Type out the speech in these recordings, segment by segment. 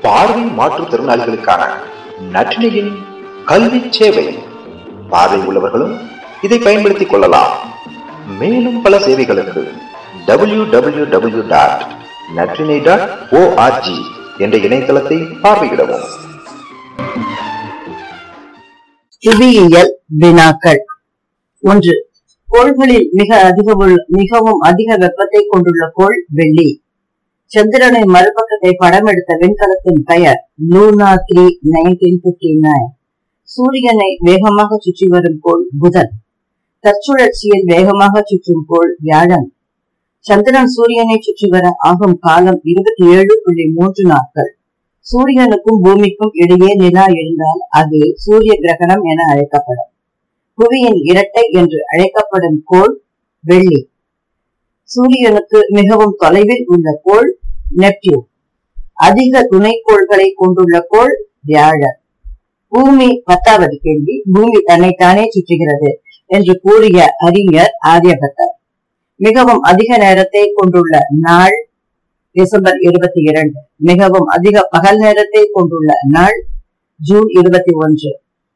பார்வை மாற்றுத்திறனாளிகளுக்கான நற்றினையின் கல்வி சேவை. பார்வை உள்ளவர்களும் இதை பயன்படுத்திக் கொள்ளலாம். மேலும் பல சேவைகளுக்கு www.natrine.org என்ற இணையதளத்தை பார்வையிடவும். புவியியல் வினாக்கள். 1. கோள்களில் மிகவும் அதிக வெப்பத்தை கொண்டுள்ள கோள் வெள்ளி. சந்திரனை மறுபக்கத்தை படம் எடுத்த விண்கலத்தின் பெயர் லூனா 3 1959. சூரியனை வேகமாக சுற்றி வரும் கோள் புதன். தற்சுழற்சியில் வேகமாக சுற்றும் கோள் வியாழன். சந்திரன் சூரியனை சுற்றி வர ஆகும் காலம் 27.3 நாட்கள். சூரியனுக்கும் பூமிக்கும் இடையே நிலா இருந்தால் அது சூரிய கிரகணம் என அழைக்கப்படும். புவியின் இரட்டை என்று அழைக்கப்படும் கோள் வெள்ளி. சூரியனுக்கு மிகவும் தொலைவில் உள்ள கோள் நெப்டியூன். அதிக துணைக்கோள்களை கொண்டுள்ள கோள் வியாழன். பூமி 10வது கேள்வி. பூமி தன்னைத்தானே சுற்றுகிறது என்று கூறிய அறிஞர் ஆரியபட்டர். மிகவும் அதிக நேரத்தை கொண்டுள்ள நாள் டிசம்பர் 22. மிகவும் அதிக பகல் நேரத்தை கொண்டுள்ள நாள் ஜூன் 21.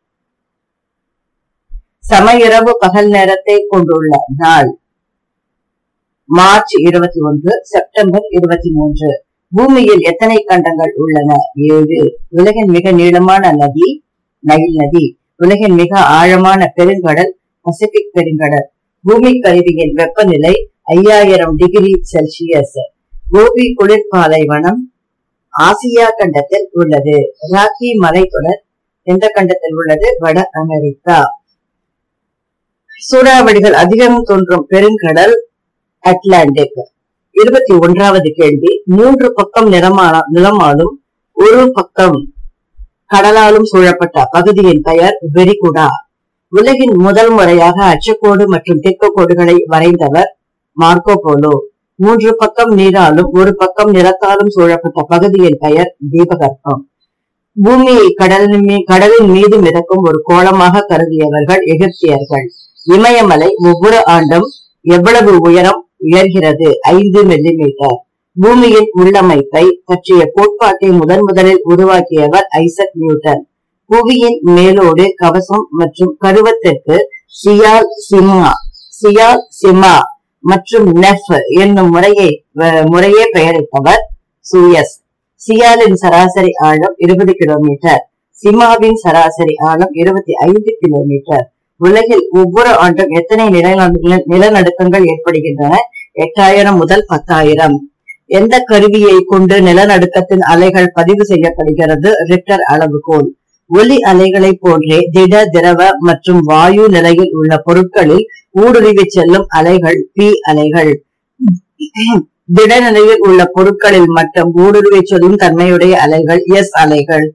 சமஇரவு பகல் நேரத்தை கொண்டுள்ள நாள் மார்ச் 21, செப்டம்பர் 23. பூமியில் எத்தனை கண்டங்கள் உள்ளன? 7. உலகின் மிக நீளமான நதி நைல் நதி. உலகின் மிக ஆழமான பெருங்கடல் பசிபிக் பெருங்கடல். பூமி கருவியின் வெப்பநிலை 5000 டிகிரி செல்சியஸ். கோபி குளிர்பாலைவனம் ஆசியா கண்டத்தில் உள்ளது. ராக்கி மலைத்தொடர் எந்த கண்டத்தில் உள்ளது? வட அமெரிக்கா. சூறாவளிகள் அதிகம் தோன்றும் பெருங்கடல் அட்லாண்டிக். 21வது கேள்வி. 3 பக்கம் நிலமாலும் ஒரு பக்கம் கடலாலும் சூழப்பட்ட பகுதியின் பெயர் வெரிகுடா. உலகின் முதல் முறையாக அச்சக்கோடு மற்றும் தெற்கு கோடுகளை வரைந்தவர் மார்க்கோ போலோ. 3 பக்கம் நீராலும் ஒரு பக்கம் நிலத்தாலும் சூழப்பட்ட பகுதியின் பெயர் தீபகற்பம். பூமியை கடலின் மீது மிதக்கும் ஒரு கோளமாக கருதியவர்கள் எகிப்தியர்கள். இமயமலை ஒவ்வொரு ஆண்டும் எவ்வளவு உயரம் உயர்கிறது? 5 மில்லிமீட்டர். பூமியின் உள்ளமைப்பை பற்றிய கோட்பாட்டை முதலில் உருவாக்கியவர் ஐசக் நியூட்டன். புவியின் மேலோடு கவசம் மற்றும் கருவத்திற்கு சியால் சிமா மற்றும் நெஃப் என்னும் முறையே பெயரிட்டவர் சூயஸ். சியாலின் சராசரி ஆழம் 20 கிலோமீட்டர். சிமாவின் சராசரி ஆழம் 25 கிலோமீட்டர். உலகில் ஒவ்வொரு ஆண்டும் எத்தனை நிலநடுக்கங்கள் ஏற்படுகின்றன? 8000 முதல் 10,000. எந்த கருவியை கொண்டு நிலநடுக்கத்தின் அலைகள் பதிவு செய்யப்படுகிறது? ரிக்டர் அளவுகோல். ஒலி அலைகளை போன்றே திட, திரவ மற்றும் வாயு நிலையில் உள்ள பொருட்களில் ஊடுருவி செல்லும் அலைகள் பி அலைகள். திட நிலையில் உள்ள பொருட்களில் மட்டும் ஊடுருவி செல்லும் தன்மையுடைய அலைகள் எஸ் அலைகள்.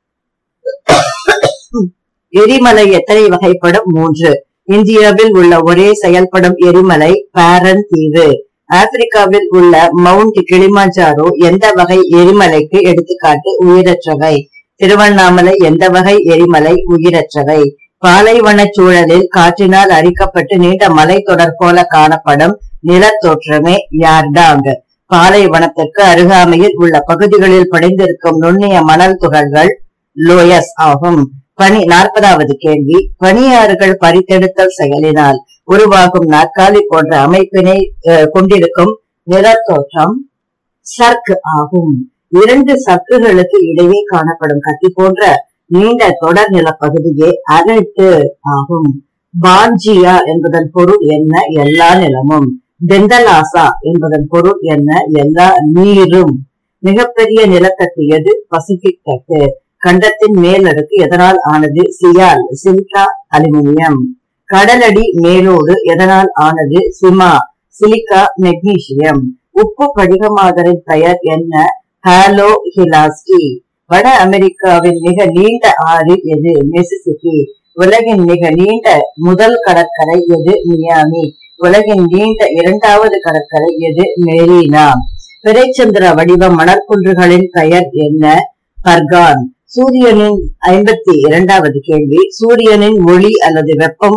எரிமலை எத்தனை வகைப்படும்? 3. இந்தியாவில் உள்ள ஒரே செயல்படும் எரிமலை பாரன் தீவு. ஆப்பிரிக்காவில் உள்ள மவுண்ட் கிளிமாஞ்சாரோ எந்த வகை எரிமலைக்கு எடுத்துக்காட்டு? உயிரற்றவை. திருவண்ணாமலை எந்த வகை எரிமலை? உயிரற்றவை. பாலைவன சூழலில் காற்றினால் அரிக்கப்பட்டு நீண்ட மலை தொடர் போல காணப்படும் நிலத்தோற்றமே யார்டாங். பாலைவனத்திற்கு அருகாமையில் உள்ள பகுதிகளில் படிந்திருக்கும் நுண்ணிய மணல் துகள்கள் லோயஸ் ஆகும். 40வது கேள்வி. பனியாறுகள் பறித்தெடுத்தல் செயலினால் உருவாகும் நாற்காலி போன்ற அமைப்பினை கொண்டிருக்கும் நிலத்தோற்றம் சர்க் ஆகும். 2 சர்க்குகளுக்கு இடையே காணப்படும் கத்தி போன்ற நீண்ட தொடர் நிலப்பகுதியே அரட்டு ஆகும். பான்ஜியா என்பதன் பொருள் என்ன? எல்லா நிலமும். பெந்தலாசா என்பதன் பொருள் என்ன? எல்லா நீரும். மிகப்பெரிய நிலத்தட்டு எது? பசிபிக் தட்டு. கண்டத்தின் மேல் அடுக்கு எதனால் ஆனது? Silica aluminium. கடலடி மேலோடு எதனால் ஆனது? Silica magnesium. உப்பு படிகமாதலின் பெயர் என்ன? ஹாலோ ஹிலாஸ்டி. வட அமெரிக்காவின் மிக நீண்ட ஆறு எது? மிசிசிப்பி. உலகின் மிக நீண்ட முதல் கடற்கரை எது? மியாமி. உலகின் நீண்ட 2வது கடற்கரை எது? மெரினா. பிறைச்சந்திர வடிவ மணற்குன்றுகளின் பெயர் என்ன? பர்கான். சூரியனின் 52வது கேள்வி. சூரியனின் ஒளி அல்லது வெப்பம்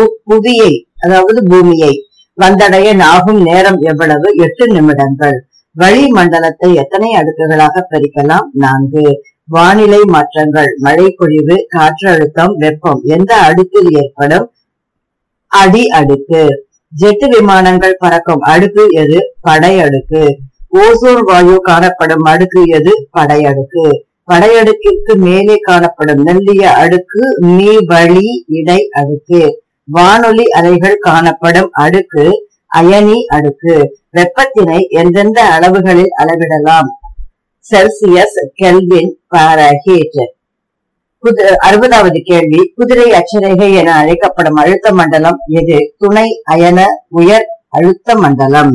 புவியை வந்தடைய ஆகும் நேரம் எவ்வளவு? 8 நிமிடங்கள். வளிமண்டலத்தை எத்தனை அடுக்குகளாக பிரிக்கலாம்? 4. வானிலை மாற்றங்கள், மழை பொழிவு, காற்றழுத்தம், வெப்பம் எந்த அடுக்கில் ஏற்படும்? அடி அடுக்கு. ஜெட் விமானங்கள் பறக்கும் அடுக்கு எது? படையடுக்கு. ஓசோன் வாயு காணப்படும் அடுக்கு எது? படையடுக்கு. படையடுக்கிற்கு மேலே காணப்படும் மெல்லிய அடுக்கு மீவழி இடை அடுக்கு. வானொலி அலைகள் காணப்படும் அடுக்கு அயனி அடுக்கு. வெப்பத்தினை எந்தெந்த அளவுகளில் அளவிடலாம்? Celsius, kelvin, பாரஹீட். 60வது கேள்வி, குதிரை அட்சரேகை என அழைக்கப்படும் அழுத்த மண்டலம் எது? துணை அயன உயர் அழுத்த மண்டலம்.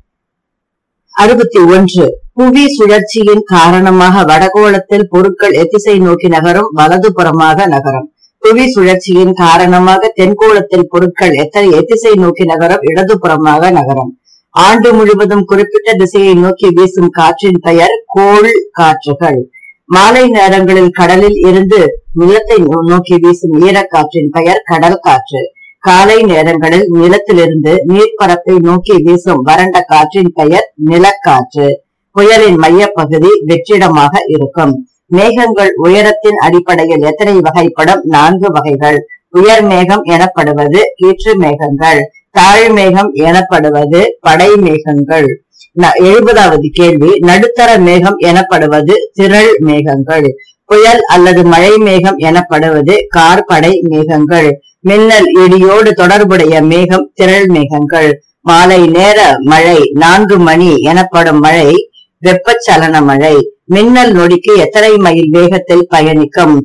61. புவி சுழற்சியின் காரணமாக வடகோளத்தில் பொருட்கள் எத்திசை நோக்கி நகரும்? வலதுபுறமாக நகரும். புவி சுழற்சியின் காரணமாக தென்கோளத்தில் பொருட்கள் எத்திசை நோக்கி நகரும்? இடதுபுறமாக நகரும். ஆண்டு முழுவதும் குறிப்பிட்ட திசையை நோக்கி வீசும் காற்றின் பெயர் கோள் காற்றுகள். மாலை நேரங்களில் கடலில் இருந்து நிலத்தை நோக்கி வீசும் ஈரக்காற்றின் பெயர் கடல் காற்று. காலை நேரங்களில் நிலத்திலிருந்து நீர்ப்பரப்பை நோக்கி வீசும் வறண்ட காற்றின் பெயர் நிலக்காற்று. புயலின் மையப்பகுதி வெற்றிடமாக இருக்கும். மேகங்கள் உயரத்தின் அடிப்படையில் எத்தனை வகைப்படும்? 4 வகைகள். உயர் மேகம் எனப்படுவது கீற்று மேகங்கள். தாழ் மேகம் எனப்படுவது படை மேகங்கள். 70வது கேள்வி, நடுத்தர மேகம் எனப்படுவது திரள் மேகங்கள். புயல் அல்லது மழை மேகம் எனப்படுவது கார்படை மேகங்கள். மின்னல் இடியோடு தொடர்புடைய மேகம் திரள் மேகங்கள். மாலை நேர மழை 4 மணி எனப்படும் மழை வெப்பச்சலன மழை. மின்னல் நொடிக்கு எத்தனை மைல் வேகத்தில் பயணிக்கும்?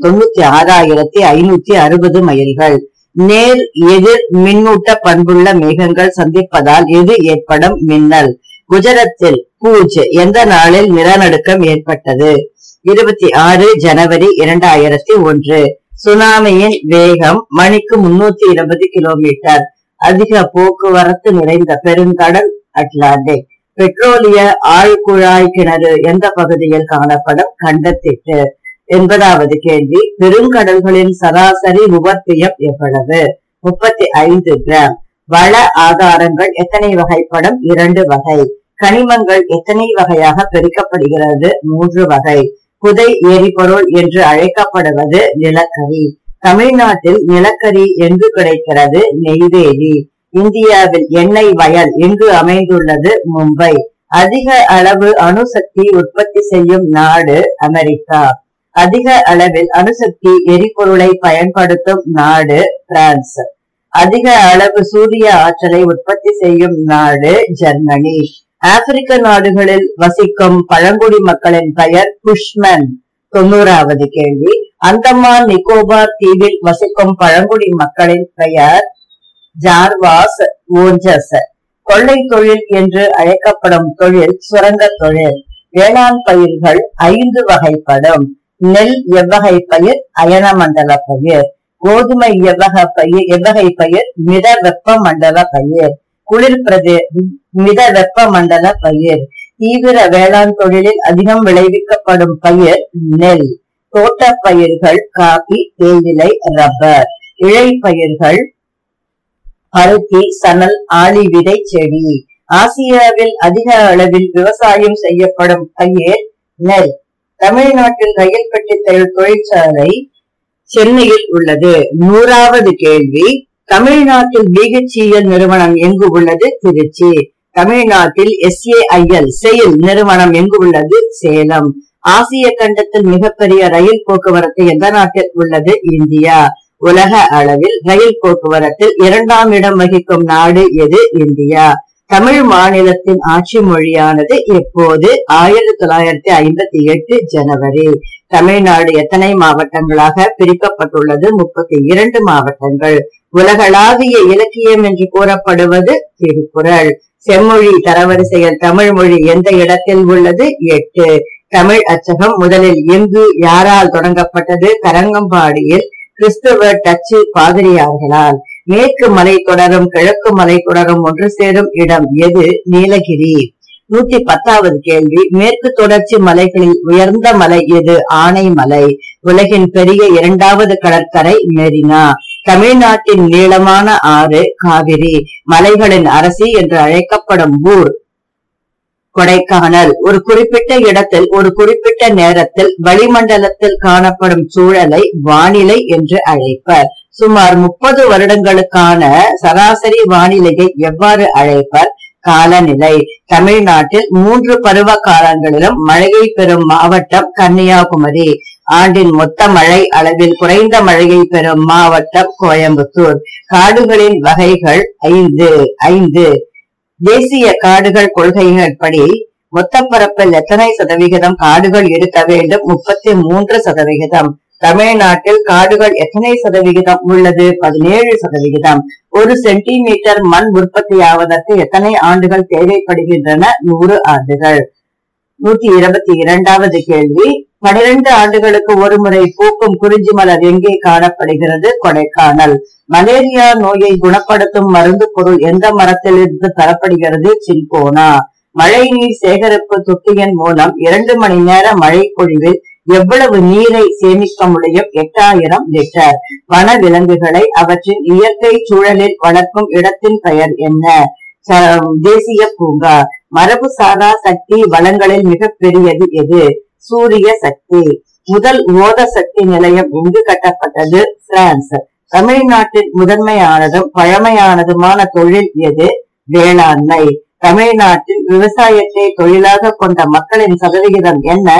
96,560 மைல்கள். நேர் எதிர் மின்னூட்ட பண்புள்ள மேகங்கள் சந்திப்பதால் எது ஏற்படும்? மின்னல். குஜராத்தில் பூஜ் எந்த நாளில் நிலநடுக்கம் ஏற்பட்டது? 26 ஜனவரி 2001. சுனாமியின் வேகம் மணிக்கு 320 கிலோமீட்டர். அதிக போக்குவரத்து நிறைந்த பெருங்கடல் அட்லாண்டிக். பெட்ரோலிய ஆழ்குழாய் கிணறு எந்த பகுதியில் காணப்படும்? கண்டத்திட்டு. 80வது கேள்வி, பெருங்கடல்களின் சராசரி உபர்த்தியம் எவ்வளவு? 35 கிராம். வள ஆதாரங்கள் எத்தனை வகைப்படும்? 2 வகை. கனிமங்கள் எத்தனை வகையாக பிரிக்கப்படுகிறது? 3 வகை. புதை எரிபொருள் என்று அழைக்கப்படுவது நிலக்கரி. தமிழ்நாட்டில் நிலக்கரி எங்கு கிடைக்கிறது? நெய்வேலி. இந்தியாவில் எண்ணெய் வயல் எங்கு அமைந்துள்ளது? மும்பை. அதிக அளவு அணுசக்தி உற்பத்தி செய்யும் நாடு அமெரிக்கா. அதிக அளவில் அணுசக்தி எரிபொருளை பயன்படுத்தும் நாடு பிரான்ஸ். அதிக அளவு சூரிய ஆற்றலை உற்பத்தி செய்யும் நாடு ஜெர்மனி. ஆப்பிரிக்க நாடுகளில் வசிக்கும் பழங்குடி மக்களின் பெயர் புஷ்மன். 90வது கேள்வி, அந்தமான் நிக்கோபார் தீவில் வசிக்கும் பழங்குடி மக்களின் பெயர் ஜார்வாஸ் ஓஞ்சஸ். கொள்ளை தொழில் என்று அழைக்கப்படும் தொழில் சுரங்க தொழில். வேளாண் பயிர்கள் 5 வகைப்படும். நெல் எவ்வகை பயிர்? அயன மண்டல பயிர். கோதுமை எவ்வகை பயிர்? மித வெப்ப மண்டல பயிர். குளிர் மித வெப்ப மண்டல பயிர். தீவிர வேளாண் தொழிலில் அதிகம் விளைவிக்கப்படும் பயிர் நெல். தோட்ட பயிர்கள் காபி, தேயிலை, ரப்பர். இழை பயிர்கள் பருத்தி, சணல், ஆளி விதை செடி. ஆசியாவில் அதிக அளவில் விவசாயம் செய்யப்படும் பயிர் நெல். தமிழ்நாட்டில் ரயில் பெட்டி தொழிற்சாலை சென்னையில் உள்ளது. 100வது கேள்வி, தமிழ்நாட்டில் BHEL நிறுவனம் எங்கு உள்ளது? திருச்சி. தமிழ்நாட்டில் SAIL நிறுவனம் எங்கு உள்ளது? சேலம். ஆசிய கண்டத்தில் மிகப்பெரிய ரயில் போக்குவரத்து எந்த நாட்டில் உள்ளது? இந்தியா. உலக அளவில் ரயில் போக்குவரத்தில் 2ஆம் இடம் வகிக்கும் நாடு எது? இந்தியா. தமிழ் மாநிலத்தின் ஆட்சி மொழியானது எப்போது? 1958 ஜனவரி. தமிழ்நாடு எத்தனை மாவட்டங்களாக பிரிக்கப்பட்டுள்ளது? 32 மாவட்டங்கள். உலகளாவிய இலக்கியம் என்று கூறப்படுவது திருக்குறள். செம்மொழி தரவரிசையில் தமிழ் மொழி எந்த இடத்தில் உள்ளது? 8. தமிழ் அச்சகம் முதலில் எங்கு யாரால் தொடங்கப்பட்டது? தரங்கம்பாடியில் கிறிஸ்தவ டச்சு பாதிரியார்களால். மேற்கு மலை தொடரும் கிழக்கு மலை தொடரும் ஒன்று சேரும் இடம் எது? நீலகிரி. 110வது கேள்வி, மேற்கு தொடர்ச்சி மலைகளில் உயர்ந்த மலை எது? ஆனைமலை. உலகின் பெரிய 2வது கடற்கரை மெரினா. தமிழ்நாட்டின் நீளமான ஆறு காவிரி. மலைகளின் அரசி என்று அழைக்கப்படும் ஊர் கொடைக்கானல் ஒரு குறிப்பிட்ட இடத்தில் ஒரு குறிப்பிட்ட நேரத்தில் வளிமண்டலத்தில் காணப்படும் சூழலை வானிலை என்று அழைப்பர். சுமார் 30 வருடங்களுக்கான சராசரி வானிலையை எவ்வாறு அழைப்பர்? காலநிலை. தமிழ்நாட்டில் 3 பருவ காலங்களிலும் மழையை பெறும் மாவட்டம் கன்னியாகுமரி. ஆண்டின் மொத்த மழை அளவில் குறைந்த மழையை பெறும் மாவட்டம் கோயம்புத்தூர். காடுகளின் வகைகள் 5. தேசிய காடுகள் கொள்கையின்படி மொத்த பரப்பில் எத்தனை சதவிகிதம் காடுகள் இருக்க வேண்டும்? 33%. தமிழ்நாட்டில் காடுகள் எத்தனை சதவிகிதம் உள்ளது? 17%. 1 சென்டிமீட்டர் மண் உற்பத்தியாவதற்கு எத்தனை ஆண்டுகள் தேவைப்படுகின்றன? 100 ஆண்டுகள். 122வது கேள்வி. 12 ஆண்டுகளுக்கு ஒரு முறை பூக்கும் குறிஞ்சி மலர் எங்கே காணப்படுகிறது? கொடைக்கானல். மலேரியா நோயை குணப்படுத்தும் மருந்து பொருள் எந்த மரத்திலிருந்து பெறப்படுகிறது? சின்கோனா. மழை நீர் சேகரிப்பு தொட்டியின் மூலம் 2 மணி நேர மழை பொழிவில் எவ்வளவு நீரை சேமிக்க முடியும்? 8000 லிட்டர். வன விலங்குகளை அவற்றின் இயற்கை சூழலில் வளர்க்கும் இடத்தின் பெயர் என்ன? தேசிய பூங்கா. மரபு சாரா சக்தி வளங்களில் மிகப்பெரியது எது? சூரிய சக்தி. முதல் ஓத சக்தி நிலையம் எங்கு கட்டப்பட்டது? பிரான்ஸ். தமிழ்நாட்டின் முதன்மையானதும் பழமையானதுமான தொழில் எது? வேளாண்மை. தமிழ்நாட்டில் விவசாயத்தை தொழிலாக கொண்ட மக்களின் சதவிகிதம் என்ன?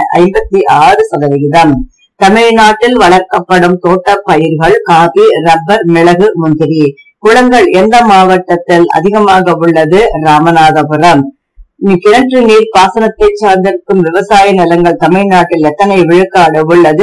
56%. தமிழ்நாட்டில் வளர்க்கப்படும் தோட்ட பயிர்கள் காபி, ரப்பர், மிளகு, முந்திரி. குளங்கள் எந்த மாவட்டத்தில் அதிகமாக உள்ளது? ராமநாதபுரம். கிணற்று நீர் பாசனத்தை சார்ந்திருக்கும் விவசாய நிலங்கள் தமிழ்நாட்டில் எத்தனை விழுக்காடு உள்ளது?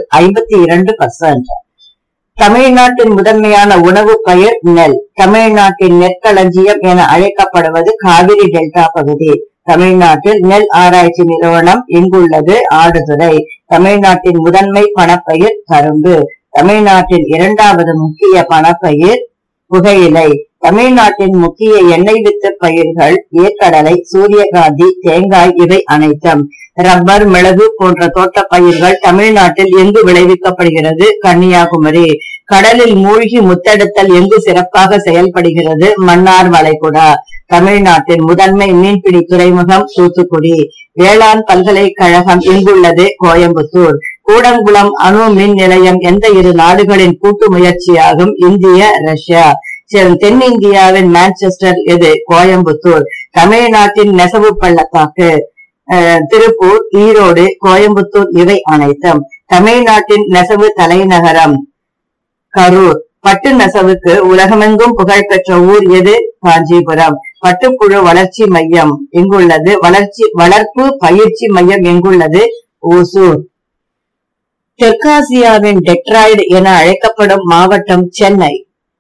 52%. தமிழ்நாட்டின் முதன்மையான உணவு பயிர் நெல். தமிழ்நாட்டின் நெற்களஞ்சியம் என அழைக்கப்படுவது காவிரி டெல்டா பகுதி. தமிழ்நாட்டில் நெல் ஆராய்ச்சி நிறுவனம் எங்குள்ளது? ஆடுதுறை. தமிழ்நாட்டின் முதன்மை பணப்பயிர் கரும்பு. தமிழ்நாட்டின் 2வது முக்கிய பணப்பயிர் புகையிலை. தமிழ்நாட்டின் முக்கிய எண்ணெய் வித்து பயிர்கள் ஏற்கடலை, சூரியகாந்தி, தேங்காய் இவை அனைத்தும். ரப்பர், மிளகு போன்ற தோட்ட பயிர்கள் தமிழ்நாட்டில் எங்கு விளைவிக்கப்படுகிறது? கன்னியாகுமரி. கடலில் மூழ்கி முத்தெடுத்தல் எங்கு சிறப்பாக செயல்படுகிறது? மன்னார் வளைகுடா. தமிழ்நாட்டின் முதன்மை மீன்பிடி துறைமுகம் தூத்துக்குடி. வேளாண் பல்கலைக்கழகம் எங்குள்ளது? கோயம்புத்தூர். கூடங்குளம் அணு மின் நிலையம் எந்த 2 நாடுகளின் கூட்டு முயற்சியாகும்? இந்திய, ரஷ்யா. தென்னிந்தியாவின் மான்செஸ்டர் எது? கோயம்புத்தூர். தமிழ்நாட்டின் நெசவு பள்ளத்தாக்கு திருப்பூர், ஈரோடு, கோயம்புத்தூர் இவை அனைத்தும். தமிழ்நாட்டின் நெசவு தலைநகரம் கரூர். பட்டு நெசவுக்கு உலகமெங்கும் புகழ்பெற்ற ஊர் எது? காஞ்சிபுரம். பட்டுப்புழு வளர்ச்சி மையம் எங்குள்ளது? வளர்ப்பு பயிற்சி மையம் எங்குள்ளது? ஓசூர். தெற்காசியாவின் டெட்ராய்டு என அழைக்கப்படும் மாவட்டம் சென்னை.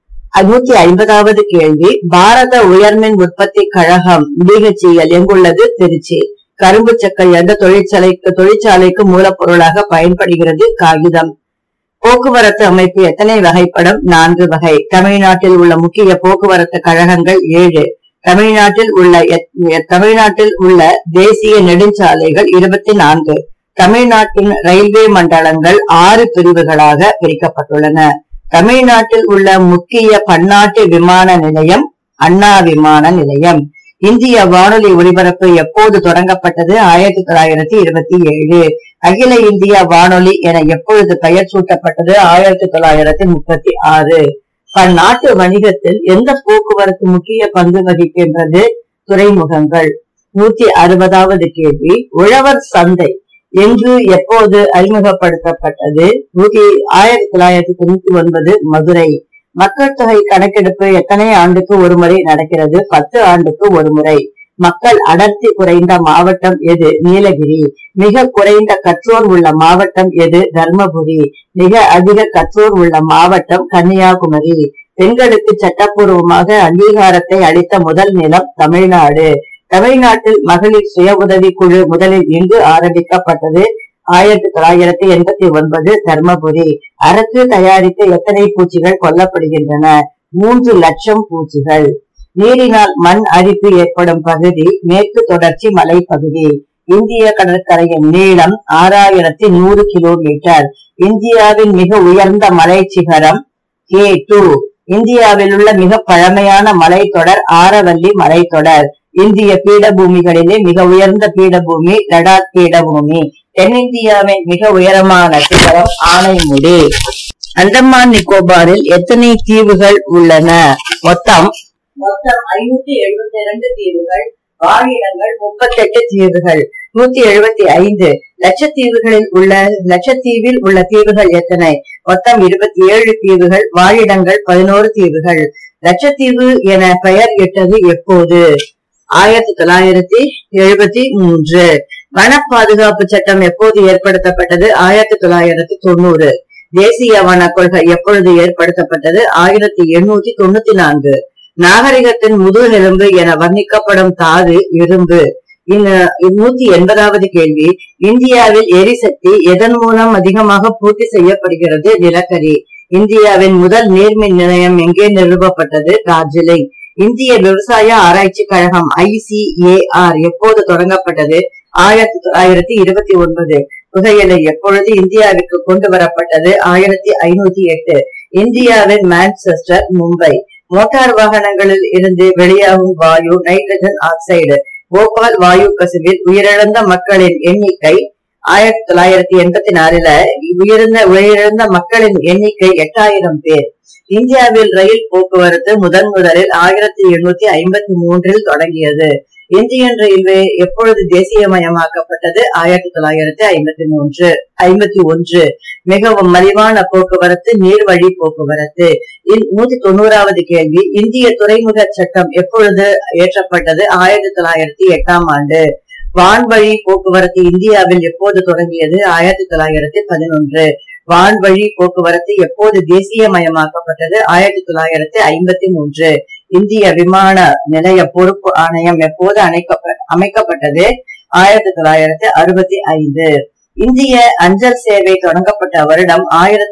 150வது கேள்வி. பாரத உயர்மின் உற்பத்தி கழகம் BHEL எங்குள்ளது? திருச்சி. கரும்பு சக்கை எந்த தொழிற்சாலைக்கு மூலப்பொருளாக பயன்படுகிறது? காகிதம். போக்குவரத்து அமைப்பு எத்தனை வகைப்படும்? 4 வகை. தமிழ்நாட்டில் உள்ள முக்கிய போக்குவரத்து கழகங்கள் 7. தமிழ்நாட்டில் உள்ள தேசிய நெடுஞ்சாலைகள் 24. தமிழ்நாட்டின் ரயில்வே மண்டலங்கள் 6 பிரிவுகளாக பிரிக்கப்பட்டுள்ளன. தமிழ்நாட்டில் உள்ள முக்கிய பன்னாட்டு விமான நிலையம் அண்ணா விமான நிலையம். இந்திய வானொலி ஒலிபரப்பு எப்போது தொடங்கப்பட்டது? 1927. அகில இந்திய வானொலி என எப்பொழுது பெயர் சூட்டப்பட்டது? 1936. பன்னாட்டு வணிகத்தில் எந்த போக்குவரத்து முக்கிய பங்கு வகிக்கின்றது? துறைமுகங்கள். 160வது கேள்வி. உழவர் சந்தை எங்கு எப்போது அறிமுகப்படுத்தப்பட்டது? 1999 மதுரை. மக்கள் தொகை கணக்கெடுப்பு எத்தனை ஆண்டுக்கு ஒரு முறை நடக்கிறது? 10 ஆண்டுக்கு ஒரு முறை. மக்கள் அடர்த்தி குறைந்த மாவட்டம் எது? நீலகிரி. மிக குறைந்த கற்றோர் உள்ள மாவட்டம் எது? தர்மபுரி. மிக அதிக கற்றோர் உள்ள மாவட்டம் கன்னியாகுமரி. பெண்களுக்கு சட்டப்பூர்வமாக அங்கீகாரத்தை அளித்த முதல் நிலம் தமிழ்நாடு. தமிழ்நாட்டில் மகளிர் சுய உதவி குழு முதலில் எங்கு ஆரம்பிக்கப்பட்டது? 1989 தர்மபுரி. அரசு தயாரிக்க எத்தனை பூச்சிகள் கொல்லப்படுகின்றன? 3 லட்சம் பூச்சிகள். நீரினால் மண் அரிப்பு ஏற்படும் பகுதி மேற்கு தொடர்ச்சி மலைப்பகுதி. இந்திய கடற்கரையின் நீளம் 6100 கிலோமீட்டர். இந்தியாவின் மிக உயர்ந்த மலை சிகரம் K2. இந்தியாவில் உள்ள மிக பழமையான மலைத்தொடர் ஆரவல்லி மலைத்தொடர். இந்திய பீடபூமிகளிலே மிக உயர்ந்த பீடபூமி லடாக் பீடபூமி. தென்னிந்தியாவின் மிக உயரமான சிகரம் ஆனைமுடி. அந்தமான் நிக்கோபாரில் எத்தனை தீவுகள் உள்ளன? மொத்தம் 572 தீவுகள். வாழிடங்கள் 38 தீவுகள். 175. லட்சத்தீவில் உள்ள தீவுகள் எத்தனை? மொத்தம் 27 தீவுகள். வாழிடங்கள் 11 தீவுகள். லட்சத்தீவு என பெயர் இட்டது எப்போது? 1973. வன பாதுகாப்பு சட்டம் எப்போது ஏற்படுத்தப்பட்டது? 1990. தேசிய வன கொள்கை எப்பொழுது ஏற்படுத்தப்பட்டது? 1894. நாகரிகத்தின் முதுகெலும்பு என வர்ணிக்கப்படும் தாது இரும்பு. 180வது கேள்வி. இந்தியாவில் எரிசக்தி எதன் மூலம் அதிகமாக பூர்த்தி செய்யப்படுகிறது? நிலக்கரி. இந்தியாவின் முதல் நீர்மின் நிலையம் எங்கே நிறுவப்பட்டது? டார்ஜிலிங். இந்திய விவசாய ஆராய்ச்சி கழகம் ICAR எப்போது தொடங்கப்பட்டது? 1929. புகையிலை எப்பொழுது இந்தியாவிற்கு கொண்டு வரப்பட்டது? 1508. இந்தியாவின் மான்செஸ்டர், மும்பை. மோட்டார் வாகனங்களில் இருந்து வெளியாகும் வாயு நைட்ரஜன் ஆக்சைடு. போபால் வாயு கசிவில் உயிரிழந்த மக்களின் எண்ணிக்கை 1984 உயிரிழந்த மக்களின் எண்ணிக்கை 8000 பேர். இந்தியாவில் ரயில் போக்குவரத்து முதலில் 1853 தொடங்கியது. இந்தியன் ரயில்வே எப்பொழுது தேசியமயமாக்கப்பட்டது? 1951. மிகவும் மலிவான போக்குவரத்து நீர்வழி போக்குவரத்து. 190வது கேள்வி. இந்திய துறைமுக சட்டம் எப்பொழுது இயற்றப்பட்டது? 1908ஆம் ஆண்டு. வான்வழி போக்குவரத்து இந்தியாவில் எப்போது தொடங்கியது? 1911. வான்வழி போக்குவரத்து எப்போது தேசியமயமாக்கப்பட்டது? 1953. இந்திய விமான நிலைய பொறுப்பு ஆணையம் எப்போது அமைக்கப்பட்டது? 1965. இந்திய அஞ்சல் சேவை தொடங்கப்பட்ட வருடம்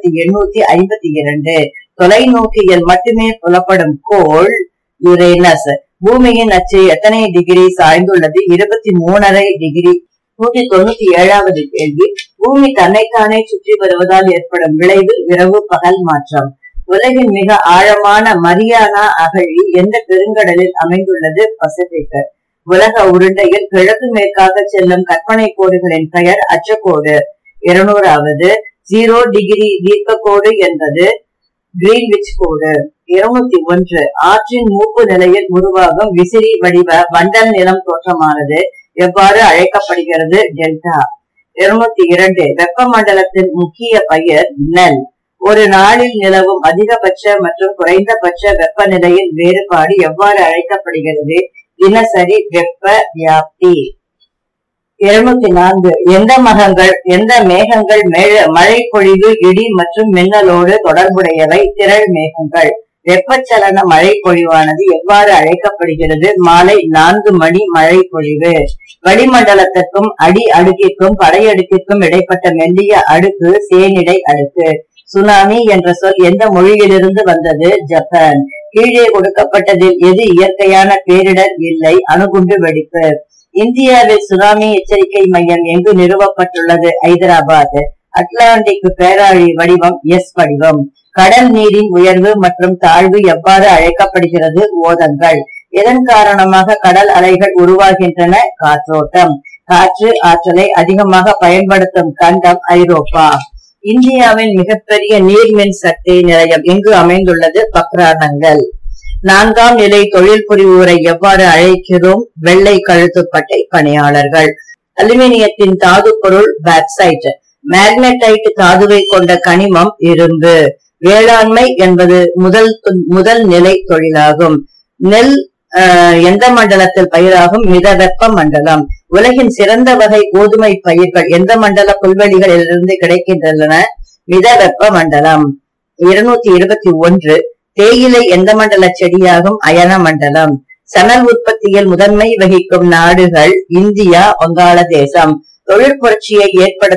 1852. தொலைநோக்கியில் மட்டுமே புலப்படும் கோள் யுரேனஸ். பூமியின் அச்சு எத்தனை டிகிரி சாய்ந்துள்ளது? 23.5 டிகிரி. 197வது கேள்வி. பூமி தன்னைத்தானே சுற்றி வருவதால் ஏற்படும் விளைவு இரவு பகல் மாற்றம். உலகின் மிக ஆழமான மரியானா அகழி எந்த பெருங்கடலில் அமைந்துள்ளது? பசிபிக். உலக உருண்டையில் கிழக்கு மேற்காக செல்லும் கற்பனை கோடுகளின் பெயர் அச்சக்கோடு. 200வது. 0 டிகிரி தீர்க்க கோடு என்பது கிரீன்விச் கோடு. 201. ஆற்றின் மூப்பு நிலையில் உருவாகும் விசிறி வடிவ வண்டல் நிலம் தோற்றமானது எவ்வாறு அழைக்கப்படுகிறது? டெல்டா. 202. வெப்பமண்டலத்தின் முக்கிய பயிர் நெல். ஒரு நாளில் நிலவும் அதிகபட்ச மற்றும் குறைந்தபட்ச வெப்பநிலையின் வேறுபாடு எவ்வாறு அழைக்கப்படுகிறது? தினசரி வெப்ப வியாப்தி. 204. எந்த மேகங்கள் மழை பொழிவு இடி மற்றும் மின்னலோடு தொடர்புடையவை? திரள் மேகங்கள். வெப்பச்சலன மழை பொழிவானது எவ்வாறு அழைக்கப்படுகிறது? மாலை 4 மணி மழை பொழிவு. வளிமண்டலத்திற்கும் அடி அடுக்கிற்கும் படையடுக்கிற்கும் இடைப்பட்ட மெல்லிய அடுக்கு சேனிடை அடுக்கு. சுனாமி என்ற சொல் எந்த மொழியிலிருந்து வந்தது? ஜப்பான். கீழே கொடுக்கப்பட்டதில் எது இயற்கையான பேரிடர் இல்லை? அணுகுண்டு வெடிப்பு. இந்தியாவில் சுனாமி எச்சரிக்கை மையம் எங்கு நிறுவப்பட்டுள்ளது? ஐதராபாத். அட்லாண்டிக் பேராழி வடிவம் எஸ் வடிவம். கடல் நீரின் உயர்வு மற்றும் தாழ்வு எவ்வாறு அழைக்கப்படுகிறது? ஓதங்கள். இதன் காரணமாக கடல் அலைகள் உருவாகின்றன? காற்றோட்டம். காற்று ஆற்றலை அதிகமாக பயன்படுத்தும் கண்டம் ஐரோப்பா. இந்தியாவின் மிகப்பெரிய நீர்மின் சக்தி நிலையம் எங்கு அமைந்துள்ளது? பக்ரானங்கல். 4ஆம் நிலை தொழில் புரிவோரை எவ்வாறு அழைக்கிறோம்? வெள்ளை கழுத்துப்பட்டை பணியாளர்கள். அலுமினியத்தின் தாது பொருள் பாக்சைட். மேக்னடைட் தாதுவை கொண்ட கனிமம் இரும்பு. வேளாண்மை என்பது முதல் நிலை தொழிலாகும். நெல் எந்த மண்டலத்தில் பயிராகும்? மிதவெப்ப மண்டலம். உலகின் சிறந்த வகை கோதுமை பயிர்கள் எந்த மண்டல புல்வெளிகளிலிருந்து கிடைக்கின்றன? மிதவெப்ப மண்டலம். 221. தேயிலை எந்த மண்டல செடியாகும்? அயன மண்டலம். சணல் உற்பத்தியில் முதன்மை வகிக்கும் நாடுகள் இந்தியா, வங்காளதேசம். தொழில் புரட்சியை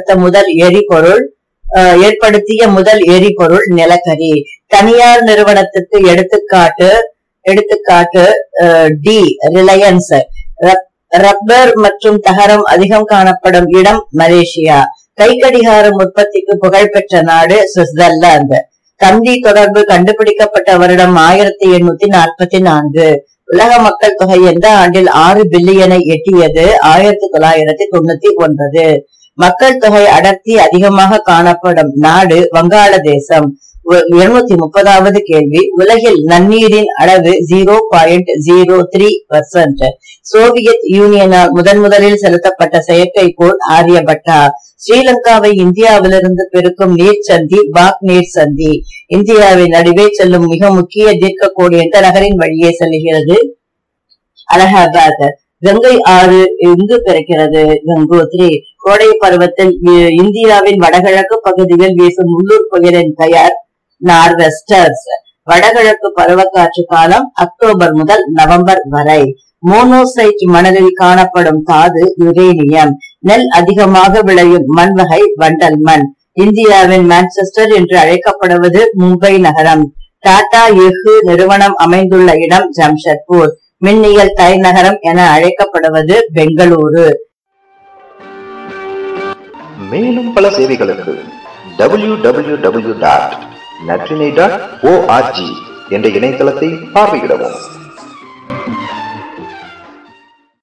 ஏற்படுத்திய முதல் எரிபொருள் நிலக்கரி. தனியார் நிறுவனத்துக்கு எடுத்துக்காட்டு டி ரிலையன்ஸ். ரப்பர் மற்றும் தகரம் அதிகம் காணப்படும் இடம் மலேசியா. கைக்கடிகாரம் உற்பத்திக்கு புகழ்பெற்ற நாடு சுவிட்சர்லாந்து. தந்தி தொடர்பு கண்டுபிடிக்கப்பட்ட வருடம் 1844. உலக மக்கள் தொகை எந்த ஆண்டில் 6 பில்லியனை எட்டியது? 1999. மக்கள் தொகை அடர்த்தி அதிகமாக காணப்படும் நாடு வங்காளதேசம். 230வது கேள்வி. உலகில் நன்னீரின் அளவு 0.03%. சோவியத் யூனியனால் முதலில் செலுத்தப்பட்ட செயற்கைக்கோள் ஆரியபட்டா. ஸ்ரீலங்காவை இந்தியாவிலிருந்து பெருக்கும் நீர் சந்தி பாக் நீர் சந்தி. இந்தியாவின் நடுவே செல்லும் மிக முக்கிய தீர்க்கக்கோடு எந்த நகரின் வழியே செல்கிறது? அலகாபாத். கங்கை ஆறு எங்கு பிறக்கிறது? கங்கோத்ரி. கோடை பருவத்தில் இந்தியாவின் வடகிழக்கு பகுதியில் வீசும் உள்ளூர் புயலின் பெயர் நார்வெஸ்டர்ஸ். வடகிழக்கு பருவக்காற்று காலம் அக்டோபர் முதல் நவம்பர் வரை. மோனோசைட் மணலில் காணப்படும் தாது யுரேனியம். நெல் அதிகமாக விளையும் மண் வகை வண்டல் மண். இந்தியாவின் மான்செஸ்டர் என்று அழைக்கப்படுவது மும்பை நகரம். டாடா எஃகு நிறுவனம் அமைந்துள்ள இடம் ஜம்ஷெட்பூர். மின்னியல் தலைநகரம் என அழைக்கப்படுவது பெங்களூரு. மேலும் பல சேவைகளுக்கு www.natrine.org என்ற இணையதளத்தை பார்வையிடவும்.